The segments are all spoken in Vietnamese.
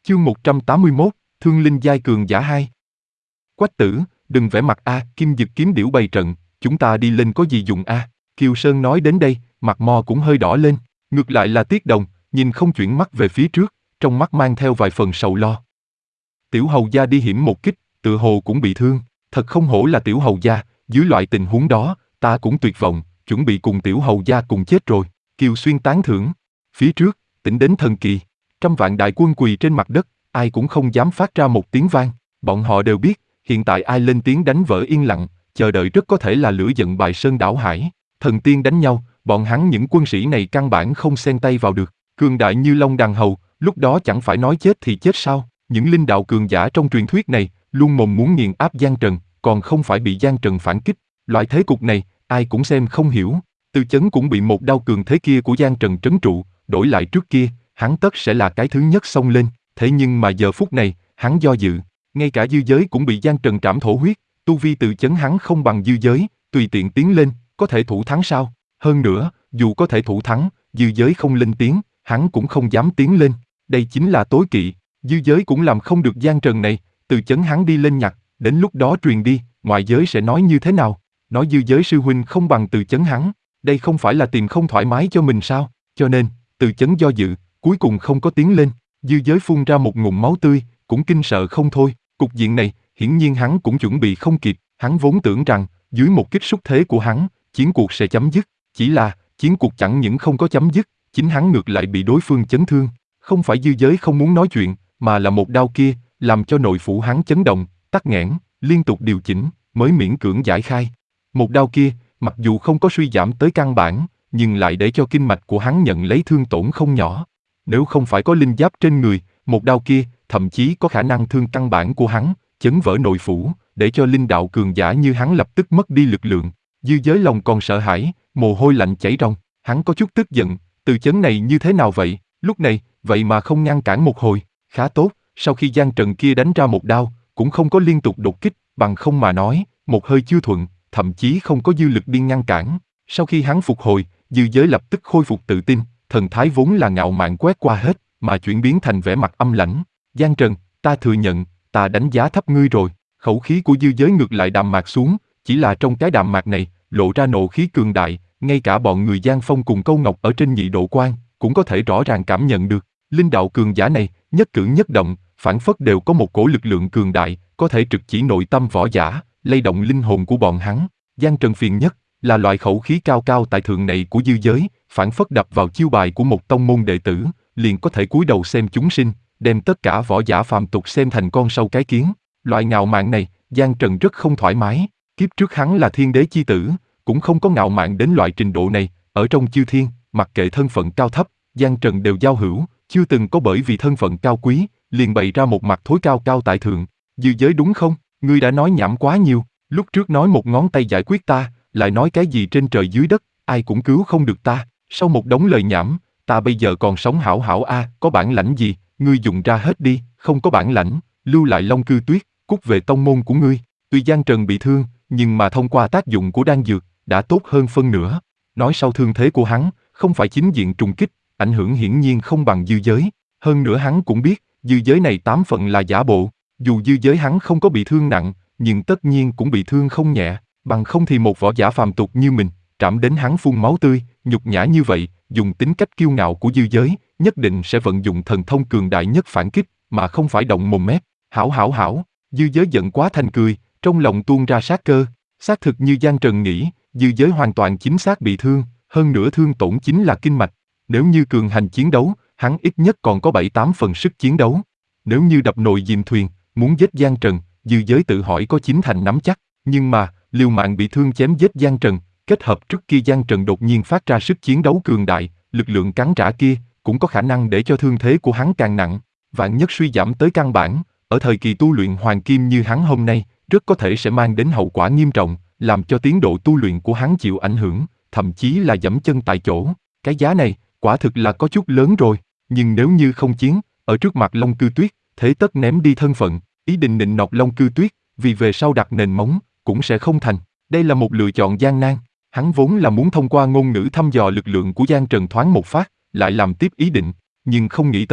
Chương 181, Thương Linh Giai Cường Giả 2. Quách Tử, đừng vẽ mặt a, Kim Dực kiếm điểu bày trận, chúng ta đi lên có gì dùng a? Kiều Sơn nói đến đây, mặt mo cũng hơi đỏ lên, ngược lại là Tiết Đồng, nhìn không chuyển mắt về phía trước, trong mắt mang theo vài phần sầu lo. Tiểu hầu gia đi hiểm một kích, tựa hồ cũng bị thương, thật không hổ là tiểu hầu gia, dưới loại tình huống đó, ta cũng tuyệt vọng, chuẩn bị cùng tiểu hầu gia cùng chết rồi. Kiều Xuyên tán thưởng. Phía trước, tỉnh đến thần kỳ, trăm vạn đại quân quỳ trên mặt đất, ai cũng không dám phát ra một tiếng vang. Bọn họ đều biết, hiện tại ai lên tiếng đánh vỡ yên lặng, chờ đợi rất có thể là lửa giận bài sơn đảo hải. Thần tiên đánh nhau, bọn hắn những quân sĩ này căn bản không xen tay vào được. Cường đại như Long Đàn Hầu, lúc đó chẳng phải nói chết thì chết sao? Những linh đạo cường giả trong truyền thuyết này, luôn mồm muốn nghiền áp Giang Trần, còn không phải bị Giang Trần phản kích. Loại thế cục này, ai cũng xem không hiểu. Từ Chấn cũng bị một đao cường thế kia của Giang Trần trấn trụ, đổi lại trước kia, hắn tất sẽ là cái thứ nhất xông lên. Thế nhưng mà giờ phút này, hắn do dự. Ngay cả dư giới cũng bị Giang Trần trảm thổ huyết, tu vi Từ Chấn hắn không bằng dư giới, tùy tiện tiến lên, có thể thủ thắng sao? Hơn nữa, dù có thể thủ thắng, dư giới không lên tiếng, hắn cũng không dám tiến lên. Đây chính là tối kỵ, dư giới cũng làm không được Giang Trần này, Từ Chấn hắn đi lên nhặt, đến lúc đó truyền đi, ngoại giới sẽ nói như thế nào? Nói dư giới sư huynh không bằng Từ Chấn hắn, đây không phải là tìm không thoải mái cho mình sao? Cho nên, Từ Chấn do dự, cuối cùng không có tiến lên, dư giới phun ra một ngụm máu tươi, cũng kinh sợ không thôi. Cục diện này, hiển nhiên hắn cũng chuẩn bị không kịp, hắn vốn tưởng rằng, dưới một kích xúc thế của hắn, chiến cuộc sẽ chấm dứt, chỉ là, chiến cuộc chẳng những không có chấm dứt, chính hắn ngược lại bị đối phương chấn thương. Không phải dư giới không muốn nói chuyện, mà là một đao kia, làm cho nội phủ hắn chấn động, tắc nghẽn, liên tục điều chỉnh, mới miễn cưỡng giải khai. Một đao kia, mặc dù không có suy giảm tới căn bản, nhưng lại để cho kinh mạch của hắn nhận lấy thương tổn không nhỏ. Nếu không phải có linh giáp trên người, một đao kia, thậm chí có khả năng thương căn bản của hắn, chấn vỡ nội phủ, để cho linh đạo cường giả như hắn lập tức mất đi lực lượng. Dư giới lòng còn sợ hãi, mồ hôi lạnh chảy ròng, hắn có chút tức giận, Từ Chấn này như thế nào vậy? Lúc này, vậy mà không ngăn cản một hồi, khá tốt, sau khi Giang Trần kia đánh ra một đao, cũng không có liên tục đột kích, bằng không mà nói, một hơi chưa thuận, thậm chí không có dư lực đi ngăn cản. Sau khi hắn phục hồi, dư giới lập tức khôi phục tự tin, thần thái vốn là ngạo mạn quét qua hết, mà chuyển biến thành vẻ mặt âm lãnh. Giang Trần, ta thừa nhận, ta đánh giá thấp ngươi rồi. Khẩu khí của dư giới ngược lại đạm mạc xuống, chỉ là trong cái đạm mạc này, lộ ra nộ khí cường đại, ngay cả bọn người Giang Phong cùng Câu Ngọc ở trên nhị độ quan, cũng có thể rõ ràng cảm nhận được. Linh đạo cường giả này, nhất cử nhất động, phảng phất đều có một cổ lực lượng cường đại, có thể trực chỉ nội tâm võ giả, lay động linh hồn của bọn hắn. Giang Trần phiền nhất, là loại khẩu khí cao cao tại thượng này của dư giới, phảng phất đập vào chiêu bài của một tông môn đệ tử, liền có thể cúi đầu xem chúng sinh, đem tất cả võ giả phàm tục xem thành con sâu cái kiến. Loại ngạo mạn này, Giang Trần rất không thoải mái. Kiếp trước hắn là thiên đế chi tử, cũng không có ngạo mạn đến loại trình độ này. Ở trong chư thiên, mặc kệ thân phận cao thấp, Giang Trần đều giao hữu, chưa từng có bởi vì thân phận cao quý, liền bày ra một mặt thối cao cao tại thượng. Dư giới đúng không? Ngươi đã nói nhảm quá nhiều, lúc trước nói một ngón tay giải quyết ta, lại nói cái gì trên trời dưới đất, ai cũng cứu không được ta. Sau một đống lời nhảm, ta bây giờ còn sống hảo hảo a, có bản lãnh gì, ngươi dùng ra hết đi, không có bản lãnh, lưu lại Long Cư Tuyết, cút về tông môn của ngươi. Tuy Giang Trần bị thương, nhưng mà thông qua tác dụng của đan dược, đã tốt hơn phân nửa. Nói sau thương thế của hắn, không phải chính diện trùng kích, ảnh hưởng hiển nhiên không bằng dư giới. Hơn nữa hắn cũng biết, dư giới này 8 phần là giả bộ. Dù dư giới hắn không có bị thương nặng, nhưng tất nhiên cũng bị thương không nhẹ. Bằng không thì một võ giả phàm tục như mình, trảm đến hắn phun máu tươi, nhục nhã như vậy, dùng tính cách kiêu ngạo của dư giới, nhất định sẽ vận dụng thần thông cường đại nhất phản kích, mà không phải động mồm mép. Hảo hảo hảo, dư giới giận quá thành cười, trong lòng tuôn ra sát cơ. Xác thực như Giang Trần nghĩ, dư giới hoàn toàn chính xác bị thương, hơn nữa thương tổn chính là kinh mạch. Nếu như cường hành chiến đấu, hắn ít nhất còn có 7-8 phần sức chiến đấu. Nếu như đập nồi dìm thuyền, muốn giết Giang Trần, dư giới tự hỏi có 9 thành nắm chắc. Nhưng mà, liều mạng bị thương chém giết Giang Trần, kết hợp trước kia Giang Trần đột nhiên phát ra sức chiến đấu cường đại, lực lượng cắn trả kia, cũng có khả năng để cho thương thế của hắn càng nặng. Vạn nhất suy giảm tới căn bản, ở thời kỳ tu luyện hoàng kim như hắn hôm nay, rất có thể sẽ mang đến hậu quả nghiêm trọng, làm cho tiến độ tu luyện của hắn chịu ảnh hưởng, thậm chí là dẫm chân tại chỗ. Cái giá này, quả thực là có chút lớn rồi. Nhưng nếu như không chiến, ở trước mặt Long Cư Tuyết, thế tất ném đi thân phận, ý định nịnh nọt Long Cư Tuyết, vì về sau đặt nền móng, cũng sẽ không thành. Đây là một lựa chọn gian nan. Hắn vốn là muốn thông qua ngôn ngữ thăm dò lực lượng của Giang Trần thoáng một phát, lại làm tiếp ý định, nhưng không nghĩ tới,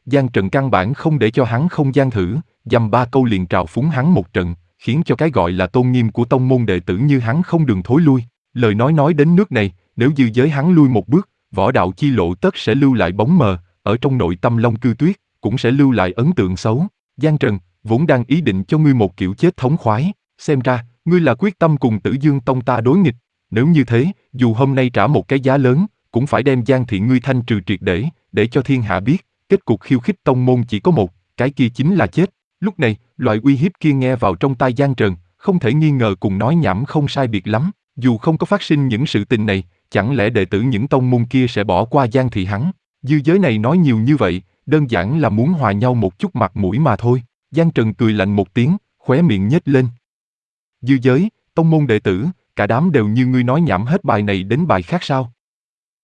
Giang Trần căn bản không để cho hắn không gian thử, dăm ba câu liền trào phúng hắn một trận, khiến cho cái gọi là tôn nghiêm của tông môn đệ tử như hắn không đường thối lui. Lời nói đến nước này, nếu dư giới hắn lui một bước, võ đạo chi lộ tất sẽ lưu lại bóng mờ, ở trong nội tâm Long Cư Tuyết, cũng sẽ lưu lại ấn tượng xấu. Giang Trần, vốn đang ý định cho ngươi một kiểu chết thống khoái, xem ra, ngươi là quyết tâm cùng Tử Dương Tông ta đối nghịch. Nếu như thế, dù hôm nay trả một cái giá lớn, cũng phải đem Giang Thị ngươi thanh trừ triệt để cho thiên hạ biết, kết cục khiêu khích tông môn chỉ có một, cái kia chính là chết. Lúc này, loại uy hiếp kia nghe vào trong tai Giang Trần, không thể nghi ngờ cùng nói nhảm không sai biệt lắm. Dù không có phát sinh những sự tình này, chẳng lẽ đệ tử những tông môn kia sẽ bỏ qua Giang Thị hắn? Dư giới này nói nhiều như vậy, đơn giản là muốn hòa nhau một chút mặt mũi mà thôi. Giang Trần cười lạnh một tiếng, khóe miệng nhếch lên. Dư giới, tông môn đệ tử, cả đám đều như ngươi nói nhảm hết bài này đến bài khác sao?